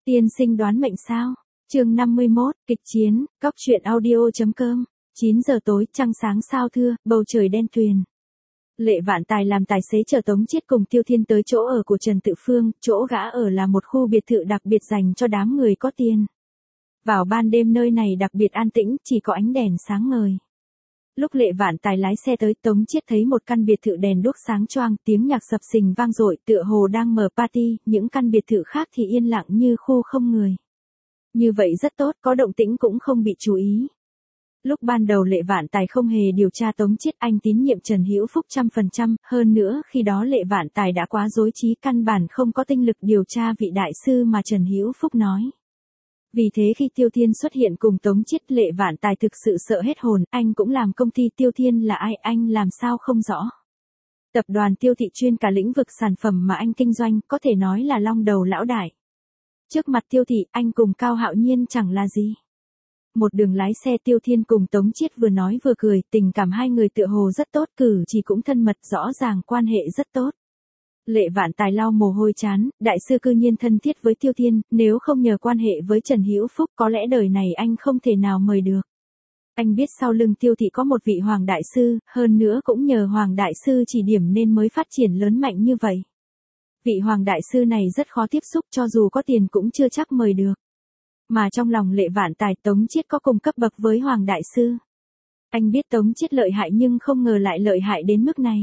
Tiên sinh đoán mệnh sao? Chương 51, kịch chiến, cóc truyện audio.com. 9 giờ tối, trăng sáng sao thưa, bầu trời đen tuyền. Lệ Vạn Tài làm tài xế chở Tống Chiết cùng Tiêu Thiên tới chỗ ở của Trần Tự Phương, chỗ gã ở là một khu biệt thự đặc biệt dành cho đám người có tiền. Vào ban đêm nơi này đặc biệt an tĩnh, chỉ có ánh đèn sáng ngời. Lúc Lệ Vạn Tài lái xe tới, Tống Chiết thấy một căn biệt thự đèn đuốc sáng choang, tiếng nhạc sập sình vang dội, tựa hồ đang mở party, những căn biệt thự khác thì yên lặng như khu không người. Như vậy rất tốt, có động tĩnh cũng không bị chú ý. Lúc ban đầu Lệ Vạn Tài không hề điều tra Tống Chiết, anh tín nhiệm Trần Hữu Phúc 100%, hơn nữa khi đó Lệ Vạn Tài đã quá rối trí, căn bản không có tinh lực điều tra vị đại sư mà Trần Hữu Phúc nói. Vì thế khi Tiêu Thiên xuất hiện cùng Tống Chiết, Lệ Vạn Tài thực sự sợ hết hồn, anh cũng làm công ty Tiêu Thiên là ai, anh làm sao không rõ. Tập đoàn Tiêu Thị chuyên cả lĩnh vực sản phẩm mà anh kinh doanh, có thể nói là long đầu lão đại. Trước mặt Tiêu Thị, anh cùng Cao Hạo Nhiên chẳng là gì. Một đường lái xe, Tiêu Thiên cùng Tống Chiết vừa nói vừa cười, tình cảm hai người tựa hồ rất tốt, cử chỉ cũng thân mật, rõ ràng quan hệ rất tốt. Lệ Vạn Tài lau mồ hôi trán, đại sư cư nhiên thân thiết với Tiêu Thiên, nếu không nhờ quan hệ với Trần Hữu Phúc có lẽ đời này anh không thể nào mời được. Anh biết sau lưng Tiêu Thị có một vị Hoàng Đại Sư, hơn nữa cũng nhờ Hoàng Đại Sư chỉ điểm nên mới phát triển lớn mạnh như vậy. Vị Hoàng Đại Sư này rất khó tiếp xúc, cho dù có tiền cũng chưa chắc mời được. Mà trong lòng Lệ Vạn Tài, Tống Chiết có cùng cấp bậc với Hoàng Đại Sư. Anh biết Tống Chiết lợi hại nhưng không ngờ lại lợi hại đến mức này.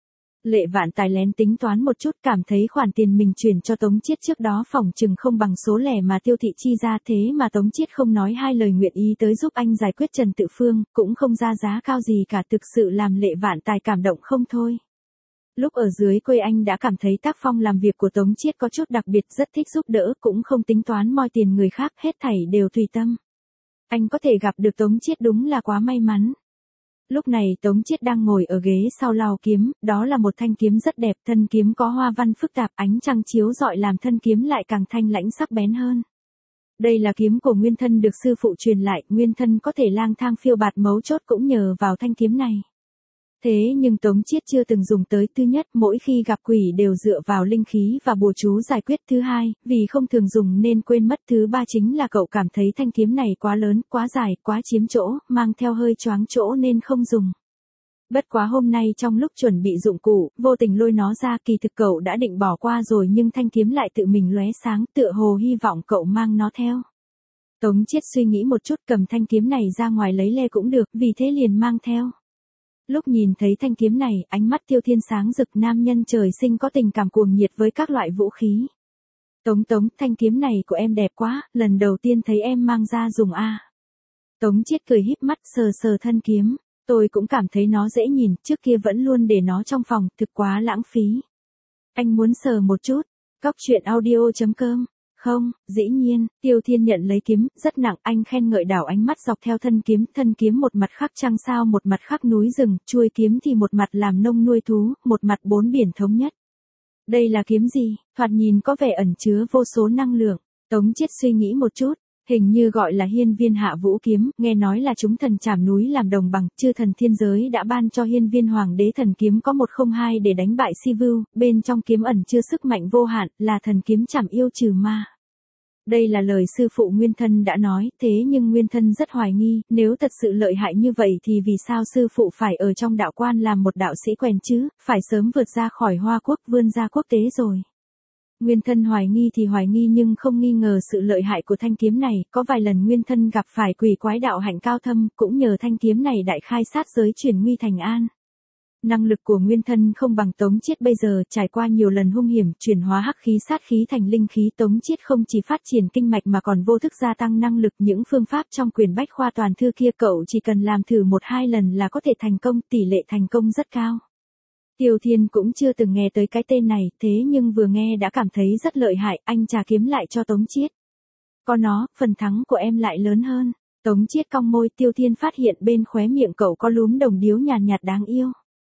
Lệ Vạn Tài lén tính toán một chút, cảm thấy khoản tiền mình chuyển cho Tống Chiết trước đó phỏng chừng không bằng số lẻ mà Tiêu Thị chi ra, thế mà Tống Chiết không nói hai lời nguyện ý tới giúp anh giải quyết Trần Tự Phương, cũng không ra giá cao gì cả, thực sự làm Lệ Vạn Tài cảm động không thôi. Lúc ở dưới quê anh đã cảm thấy tác phong làm việc của Tống Chiết có chút đặc biệt, rất thích giúp đỡ, cũng không tính toán moi tiền người khác, hết thảy đều tùy tâm. Anh có thể gặp được Tống Chiết đúng là quá may mắn. Lúc này Tống Chiết đang ngồi ở ghế sau lau kiếm, đó là một thanh kiếm rất đẹp, thân kiếm có hoa văn phức tạp, ánh trăng chiếu rọi làm thân kiếm lại càng thanh lãnh sắc bén hơn. Đây là kiếm của Nguyên Thân được sư phụ truyền lại, Nguyên Thân có thể lang thang phiêu bạt, mấu chốt cũng nhờ vào thanh kiếm này. Thế nhưng Tống Chiết chưa từng dùng tới. Thứ nhất, mỗi khi gặp quỷ đều dựa vào linh khí và bùa chú giải quyết. Thứ hai, vì không thường dùng nên quên mất. Thứ ba chính là cậu cảm thấy thanh kiếm này quá lớn, quá dài, quá chiếm chỗ, mang theo hơi choáng chỗ nên không dùng. Bất quá hôm nay trong lúc chuẩn bị dụng cụ, vô tình lôi nó ra, kỳ thực cậu đã định bỏ qua rồi nhưng thanh kiếm lại tự mình lóe sáng, tựa hồ hy vọng cậu mang nó theo. Tống Chiết suy nghĩ một chút, cầm thanh kiếm này ra ngoài lấy le cũng được, vì thế liền mang theo. Lúc nhìn thấy thanh kiếm này, ánh mắt Tiêu Thiên sáng rực, nam nhân trời sinh có tình cảm cuồng nhiệt với các loại vũ khí. Tống, thanh kiếm này của em đẹp quá, lần đầu tiên thấy em mang ra dùng a. Tống Chiết cười híp mắt sờ sờ thân kiếm, tôi cũng cảm thấy nó dễ nhìn, trước kia vẫn luôn để nó trong phòng, thực quá lãng phí. Anh muốn sờ một chút, cóc truyện audio.com. Không, dĩ nhiên, Tiêu Thiên nhận lấy kiếm, rất nặng, anh khen ngợi đảo ánh mắt dọc theo thân kiếm một mặt khắc trăng sao, một mặt khắc núi rừng, chuôi kiếm thì một mặt làm nông nuôi thú, một mặt bốn biển thống nhất. Đây là kiếm gì, thoạt nhìn có vẻ ẩn chứa vô số năng lượng. Tống Chiết suy nghĩ một chút, hình như gọi là Hiên Viên Hạ Vũ kiếm, nghe nói là chúng thần chảm núi làm đồng bằng, chư thần thiên giới đã ban cho Hiên Viên Hoàng đế thần kiếm có 102 để đánh bại Sivu, bên trong kiếm ẩn chứa sức mạnh vô hạn, là thần kiếm chảm yêu trừ ma. Đây là lời sư phụ Nguyên Thân đã nói, thế nhưng Nguyên Thân rất hoài nghi, nếu thật sự lợi hại như vậy thì vì sao sư phụ phải ở trong đạo quan làm một đạo sĩ quèn chứ, phải sớm vượt ra khỏi Hoa Quốc vươn ra quốc tế rồi. Nguyên Thân hoài nghi thì hoài nghi nhưng không nghi ngờ sự lợi hại của thanh kiếm này, có vài lần Nguyên Thân gặp phải quỷ quái đạo hạnh cao thâm, cũng nhờ thanh kiếm này đại khai sát giới, chuyển nguy thành an. Năng lực của Nguyên Thân không bằng Tống Chiết bây giờ, trải qua nhiều lần hung hiểm, chuyển hóa hắc khí sát khí thành linh khí, Tống Chiết không chỉ phát triển kinh mạch mà còn vô thức gia tăng năng lực, những phương pháp trong quyển bách khoa toàn thư kia cậu chỉ cần làm thử 1-2 lần là có thể thành công, tỷ lệ thành công rất cao. Tiêu Thiên cũng chưa từng nghe tới cái tên này, thế nhưng vừa nghe đã cảm thấy rất lợi hại, anh trà kiếm lại cho Tống Chiết. Có nó, phần thắng của em lại lớn hơn. Tống Chiết cong môi, Tiêu Thiên phát hiện bên khóe miệng cậu có lúm đồng điếu nhàn nhạt đáng yêu.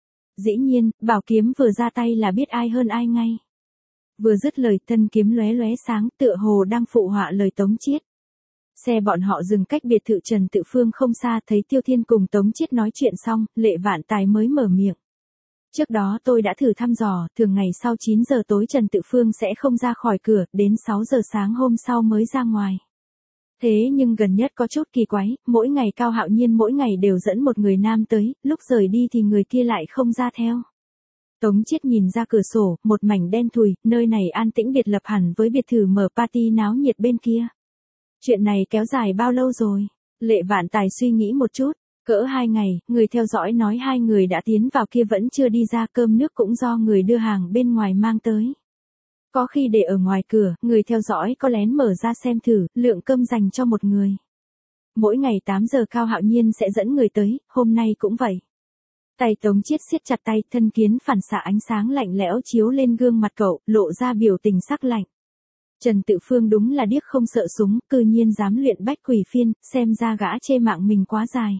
Dĩ nhiên, bảo kiếm vừa ra tay là biết ai hơn ai ngay. Vừa dứt lời, thân kiếm lóe lóe sáng, tựa hồ đang phụ họa lời Tống Chiết. Xe bọn họ dừng cách biệt thự Trần Tự Phương không xa, thấy Tiêu Thiên cùng Tống Chiết nói chuyện xong, Lệ Vạn Tài mới mở miệng. Trước đó tôi đã thử thăm dò, thường ngày sau 9 giờ tối Trần Tự Phương sẽ không ra khỏi cửa, đến 6 giờ sáng hôm sau mới ra ngoài. Thế nhưng gần nhất có chút kỳ quái, mỗi ngày Cao Hạo Nhiên mỗi ngày đều dẫn một người nam tới, lúc rời đi thì người kia lại không ra theo. Tống Chiết nhìn ra cửa sổ, một mảnh đen thùi, nơi này an tĩnh biệt lập hẳn với biệt thự mở party náo nhiệt bên kia. Chuyện này kéo dài bao lâu rồi? Lệ Vạn Tài suy nghĩ một chút, cỡ 2 ngày, người theo dõi nói 2 người đã tiến vào kia vẫn chưa đi ra, cơm nước cũng do người đưa hàng bên ngoài mang tới. Có khi để ở ngoài cửa, người theo dõi có lén mở ra xem thử, lượng cơm dành cho một người. Mỗi ngày 8 giờ Cao Hạo Nhiên sẽ dẫn người tới, hôm nay cũng vậy. Tay Tống Chiết siết chặt tay, thân kiến phản xạ ánh sáng lạnh lẽo chiếu lên gương mặt cậu, lộ ra biểu tình sắc lạnh. Trần Tự Phương đúng là điếc không sợ súng, cư nhiên dám luyện bách quỷ phiên, xem ra gã chê mạng mình quá dài.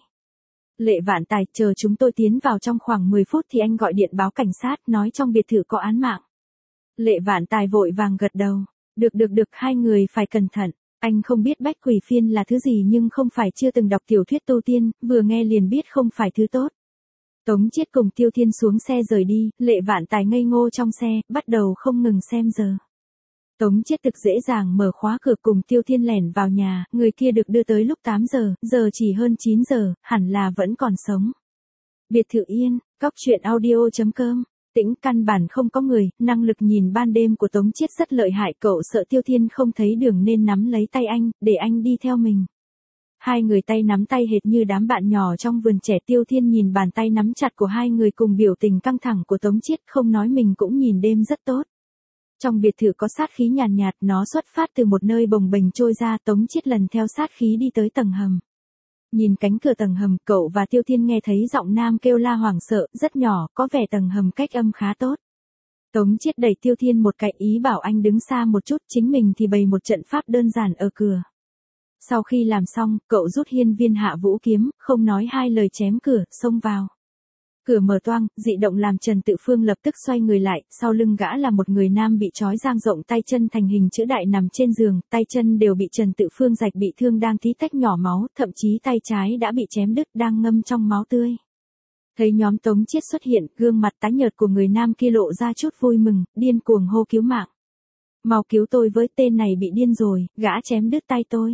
Lệ Vạn Tài, chờ chúng tôi tiến vào trong khoảng 10 phút thì anh gọi điện báo cảnh sát, nói trong biệt thự có án mạng. Lệ Vạn Tài vội vàng gật đầu. Được, hai người phải cẩn thận. Anh không biết bách quỷ phiên là thứ gì nhưng không phải chưa từng đọc tiểu thuyết tu tiên, vừa nghe liền biết không phải thứ tốt. Tống Chiết cùng Tiêu Thiên xuống xe rời đi, Lệ Vạn Tài ngây ngô trong xe, bắt đầu không ngừng xem giờ. Tống Chiết thực dễ dàng mở khóa cửa cùng Tiêu Thiên lẻn vào nhà, người kia được đưa tới lúc 8 giờ, giờ chỉ hơn 9 giờ, hẳn là vẫn còn sống. Biệt thự Yên, Cóc Truyện Audio.com. Tĩnh căn bản không có người, năng lực nhìn ban đêm của Tống Chiết rất lợi hại, cậu sợ Tiêu Thiên không thấy đường nên nắm lấy tay anh, để anh đi theo mình. Hai người tay nắm tay hệt như đám bạn nhỏ trong vườn trẻ. Tiêu Thiên nhìn bàn tay nắm chặt của hai người cùng biểu tình căng thẳng của Tống Chiết, không nói mình cũng nhìn đêm rất tốt. Trong biệt thự có sát khí nhàn nhạt, nó xuất phát từ một nơi bồng bềnh trôi ra. Tống Chiết lần theo sát khí đi tới tầng hầm. Nhìn cánh cửa tầng hầm, cậu và Tiêu Thiên nghe thấy giọng nam kêu la hoảng sợ, rất nhỏ, có vẻ tầng hầm cách âm khá tốt. Tống Chiết đẩy Tiêu Thiên một cái, ý bảo anh đứng xa một chút, chính mình thì bày một trận pháp đơn giản ở cửa. Sau khi làm xong, cậu rút hiên viên hạ vũ kiếm, không nói hai lời chém cửa, xông vào. Cửa mở toang, dị động làm Trần Tự Phương lập tức xoay người lại, sau lưng gã là một người nam bị trói dang rộng tay chân thành hình chữ đại nằm trên giường, tay chân đều bị Trần Tự Phương rạch bị thương đang tí tách nhỏ máu, thậm chí tay trái đã bị chém đứt đang ngâm trong máu tươi. Thấy nhóm Tống Chiết xuất hiện, gương mặt tái nhợt của người nam kia lộ ra chút vui mừng, điên cuồng hô cứu mạng. Mau cứu tôi với, tên này bị điên rồi, gã chém đứt tay tôi.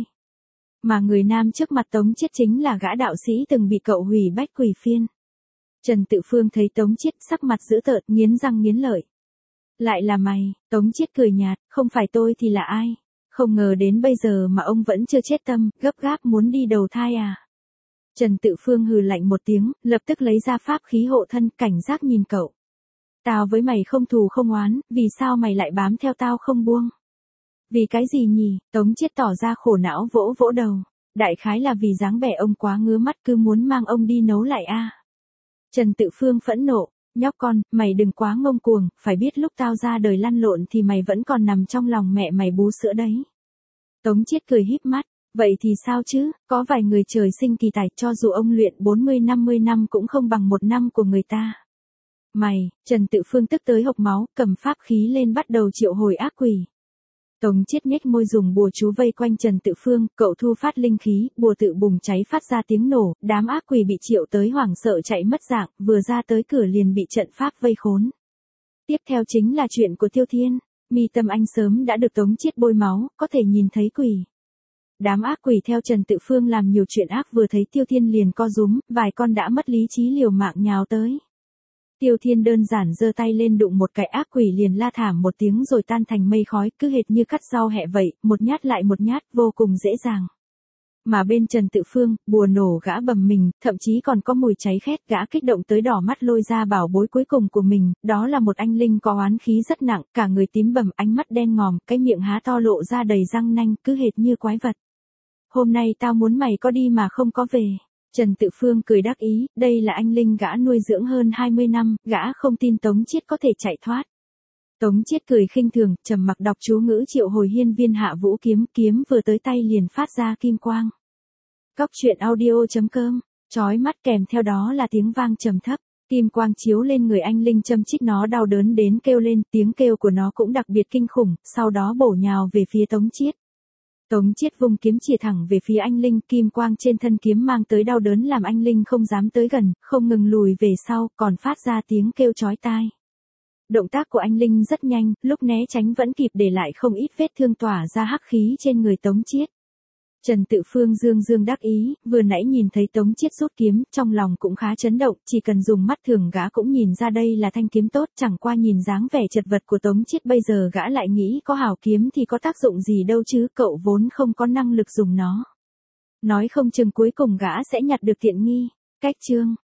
Mà người nam trước mặt Tống Chiết chính là gã đạo sĩ từng bị cậu hủy bách quỷ phiên. Trần Tự Phương thấy Tống Chiết sắc mặt dữ tợn, nghiến răng nghiến lợi. Lại là mày? Tống Chiết cười nhạt, không phải tôi thì là ai? Không ngờ đến bây giờ mà ông vẫn chưa chết tâm, gấp gáp muốn đi đầu thai à? Trần Tự Phương hừ lạnh một tiếng, lập tức lấy ra pháp khí hộ thân, cảnh giác nhìn cậu. Tao với mày không thù không oán, vì sao mày lại bám theo tao không buông? Vì cái gì nhỉ? Tống Chiết tỏ ra khổ não vỗ vỗ đầu. Đại khái là vì dáng vẻ ông quá ngứa mắt cứ muốn mang ông đi nấu lại a. Trần Tự Phương phẫn nộ, nhóc con, mày đừng quá ngông cuồng, phải biết lúc tao ra đời lăn lộn thì mày vẫn còn nằm trong lòng mẹ mày bú sữa đấy. Tống Chiết cười híp mắt, vậy thì sao chứ, có vài người trời sinh kỳ tài, cho dù ông luyện 40-50 năm cũng không bằng 1 năm của người ta. Mày, Trần Tự Phương tức tới hộc máu, cầm pháp khí lên bắt đầu triệu hồi ác quỷ. Tống Chiết nhếch môi dùng bùa chú vây quanh Trần Tự Phương, cậu thu phát linh khí, bùa tự bùng cháy phát ra tiếng nổ, đám ác quỷ bị triệu tới hoảng sợ chạy mất dạng, vừa ra tới cửa liền bị trận pháp vây khốn. Tiếp theo chính là chuyện của Tiêu Thiên, mi tâm anh sớm đã được Tống Chiết bôi máu, có thể nhìn thấy quỷ. Đám ác quỷ theo Trần Tự Phương làm nhiều chuyện ác, vừa thấy Tiêu Thiên liền co rúm, vài con đã mất lý trí liều mạng nhào tới. Tiêu Thiên đơn giản giơ tay lên đụng một cái ác quỷ liền la thảm một tiếng rồi tan thành mây khói, cứ hệt như cắt rau hẹ vậy, một nhát lại một nhát, vô cùng dễ dàng. Mà bên Trần Tự Phương, bùa nổ gã bầm mình, thậm chí còn có mùi cháy khét, gã kích động tới đỏ mắt lôi ra bảo bối cuối cùng của mình, đó là một anh linh có oán khí rất nặng, cả người tím bầm, ánh mắt đen ngòm, cái miệng há to lộ ra đầy răng nanh, cứ hệt như quái vật. Hôm nay tao muốn mày có đi mà không có về. Trần Tự Phương cười đắc ý, đây là anh linh gã nuôi dưỡng hơn 20 năm, gã không tin Tống Chiết có thể chạy thoát. Tống Chiết cười khinh thường, trầm mặc đọc chú ngữ triệu hồi hiên viên hạ vũ kiếm, kiếm vừa tới tay liền phát ra kim quang. Cóc Truyện Audio.com, chói mắt kèm theo đó là tiếng vang trầm thấp, kim quang chiếu lên người anh linh châm chích nó đau đớn đến kêu lên, tiếng kêu của nó cũng đặc biệt kinh khủng, sau đó bổ nhào về phía Tống Chiết. Tống Chiết vung kiếm chìa thẳng về phía anh Linh, kim quang trên thân kiếm mang tới đau đớn làm anh Linh không dám tới gần, không ngừng lùi về sau, còn phát ra tiếng kêu chói tai. Động tác của anh Linh rất nhanh, lúc né tránh vẫn kịp để lại không ít vết thương tỏa ra hắc khí trên người Tống Chiết. Trần Tự Phương dương dương đắc ý, vừa nãy nhìn thấy Tống Chiết rút kiếm, trong lòng cũng khá chấn động, chỉ cần dùng mắt thường gã cũng nhìn ra đây là thanh kiếm tốt, chẳng qua nhìn dáng vẻ chật vật của Tống Chiết bây giờ gã lại nghĩ có hảo kiếm thì có tác dụng gì đâu chứ, cậu vốn không có năng lực dùng nó. Nói không chừng cuối cùng gã sẽ nhặt được tiện nghi. Cách chương